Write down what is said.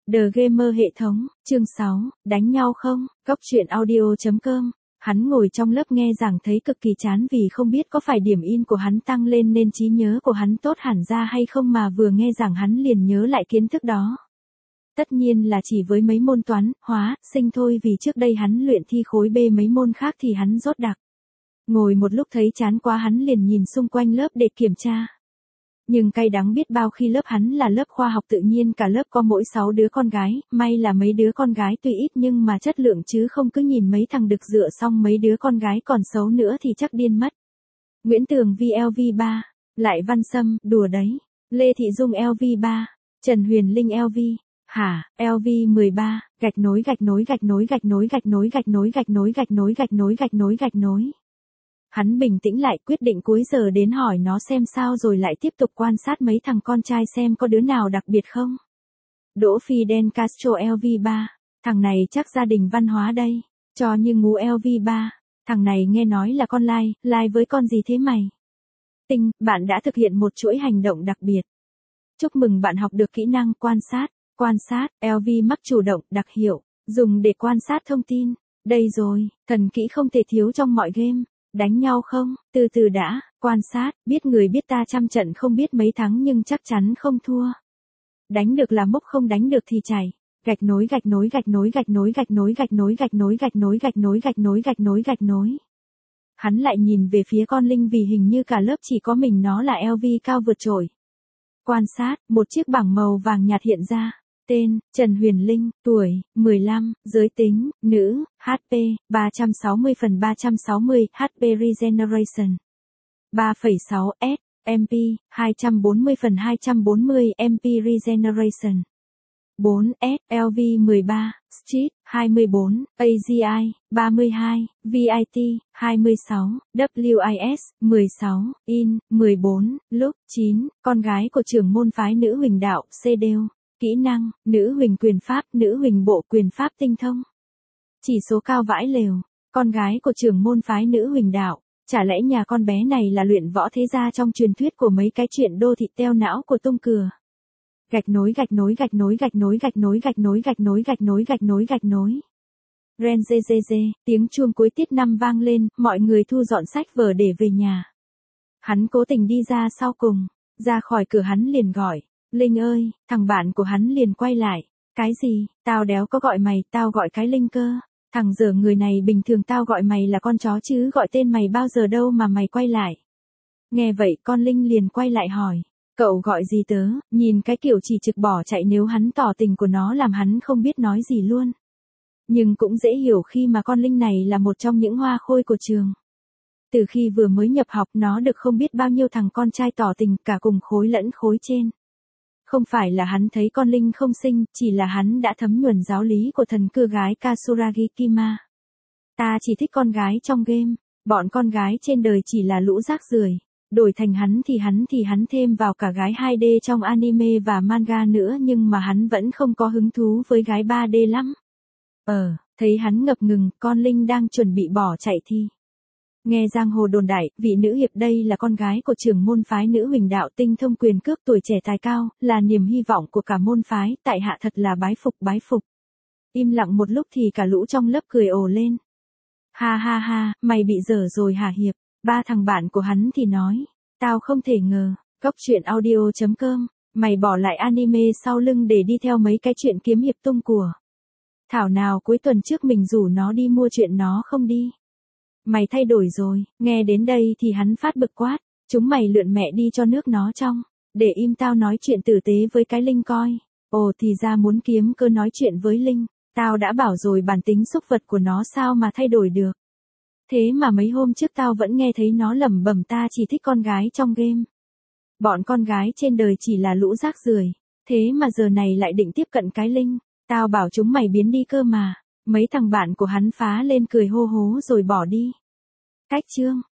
The Gamer hệ thống, chương 6, đánh nhau không? Góc truyện audio.com. Hắn ngồi trong lớp nghe giảng thấy cực kỳ chán vì không biết có phải điểm in của hắn tăng lên nên trí nhớ của hắn tốt hẳn ra hay không mà vừa nghe giảng hắn liền nhớ lại kiến thức đó. Tất nhiên là chỉ với mấy môn toán, hóa, sinh thôi vì trước đây hắn luyện thi khối B mấy môn khác thì hắn rốt đặc. Ngồi một lúc thấy chán quá hắn liền nhìn xung quanh lớp để kiểm tra. Nhưng cay đắng biết bao khi lớp hắn là lớp khoa học tự nhiên cả lớp có mỗi 6 đứa con gái, may là mấy đứa con gái tuy ít nhưng mà chất lượng chứ không cứ nhìn mấy thằng đực dựa xong mấy đứa con gái còn xấu nữa thì chắc điên mất. Nguyễn Tường VLV3, Lại Văn Sâm, đùa đấy. Lê Thị Dung LV3, Trần Huyền Linh LV, hả, LV13, gạch nối gạch nối gạch nối gạch nối gạch nối gạch nối gạch nối gạch nối gạch nối gạch nối gạch nối. Hắn bình tĩnh lại quyết định cuối giờ đến hỏi nó xem sao rồi lại tiếp tục quan sát mấy thằng con trai xem có đứa nào đặc biệt không. Đỗ Fidel Castro LV3, thằng này chắc gia đình văn hóa đây. Cho Như Ngú LV3, thằng này nghe nói là con lai, lai với con gì thế mày? Tinh, bạn đã thực hiện một chuỗi hành động đặc biệt. Chúc mừng bạn học được kỹ năng quan sát, LV mắc chủ động, đặc hiệu, dùng để quan sát thông tin. Đây rồi, thần kỹ không thể thiếu trong mọi game. Đánh nhau không? Từ từ đã, quan sát, biết người biết ta trăm trận không biết mấy thắng nhưng chắc chắn không thua. Đánh được là mốc không đánh được thì chảy. Gạch nối gạch nối gạch nối gạch nối gạch nối gạch nối gạch nối gạch nối gạch nối gạch nối gạch nối gạch nối. Hắn lại nhìn về phía con Linh vì hình như cả lớp chỉ có mình nó là LV cao vượt trội. Quan sát, một chiếc bảng màu vàng nhạt hiện ra. Tên, Trần Huyền Linh, tuổi, 15, giới tính, nữ, HP, 360/360, HP Regeneration. 3,6 S, MP, 240/240, MP Regeneration. 4 S, LV 13, Street, 24, AGI, 32, VIT, 26, WIS, 16, IN, 14, Lúc, 9, con gái của trưởng môn phái nữ huỳnh đạo, CDU. Kỹ năng, nữ huỳnh quyền pháp, nữ huỳnh bộ quyền pháp tinh thông. Chỉ số cao vãi lều, con gái của trưởng môn phái nữ huỳnh đạo. Chả lẽ nhà con bé này là luyện võ thế gia trong truyền thuyết của mấy cái chuyện đô thị teo não của tung cừa. Gạch nối gạch nối gạch nối gạch nối gạch nối gạch nối gạch nối gạch nối gạch nối gạch nối. Ren dê dê dê, tiếng chuông cuối tiết năm vang lên, mọi người thu dọn sách vở để về nhà. Hắn cố tình đi ra sau cùng, ra khỏi cửa hắn liền gọi. Linh ơi, thằng bạn của hắn liền quay lại. Cái gì, tao đéo có gọi mày, tao gọi cái Linh cơ. Thằng dở người này bình thường tao gọi mày là con chó chứ gọi tên mày bao giờ đâu mà mày quay lại. Nghe vậy con Linh liền quay lại hỏi. Cậu gọi gì tớ, nhìn cái kiểu chỉ trực bỏ chạy nếu hắn tỏ tình của nó làm hắn không biết nói gì luôn. Nhưng cũng dễ hiểu khi mà con Linh này là một trong những hoa khôi của trường. Từ khi vừa mới nhập học nó được không biết bao nhiêu thằng con trai tỏ tình cả cùng khối lẫn khối trên. Không phải là hắn thấy con Linh không xinh, chỉ là hắn đã thấm nhuần giáo lý của thần cưa gái Kasuragi Kima. Ta chỉ thích con gái trong game, bọn con gái trên đời chỉ là lũ rác rưởi. Đổi thành hắn thì hắn thêm vào cả gái 2D trong anime và manga nữa nhưng mà hắn vẫn không có hứng thú với gái 3D lắm. Thấy hắn ngập ngừng, con Linh đang chuẩn bị bỏ chạy thì. Nghe giang hồ đồn đại, vị nữ hiệp đây là con gái của trưởng môn phái nữ huỳnh đạo tinh thông quyền cước tuổi trẻ tài cao, là niềm hy vọng của cả môn phái, tại hạ thật là bái phục. Im lặng một lúc thì cả lũ trong lớp cười ồ lên. Ha ha ha, mày bị dở rồi hả hiệp, ba thằng bạn của hắn thì nói, tao không thể ngờ, góc truyện audio.com, mày bỏ lại anime sau lưng để đi theo mấy cái chuyện kiếm hiệp tung của. Thảo nào cuối tuần trước mình rủ nó đi mua chuyện nó không đi. Mày thay đổi rồi, nghe đến đây thì hắn phát bực quát, chúng mày lượn mẹ đi cho nước nó trong, để im tao nói chuyện tử tế với cái Linh coi. Ồ thì ra muốn kiếm cơ nói chuyện với Linh, tao đã bảo rồi bản tính xúc vật của nó sao mà thay đổi được. Thế mà mấy hôm trước tao vẫn nghe thấy nó lẩm bẩm ta chỉ thích con gái trong game. Bọn con gái trên đời chỉ là lũ rác rưởi, thế mà giờ này lại định tiếp cận cái Linh, tao bảo chúng mày biến đi cơ mà. Mấy thằng bạn của hắn phá lên cười hô hố rồi bỏ đi. Cách chương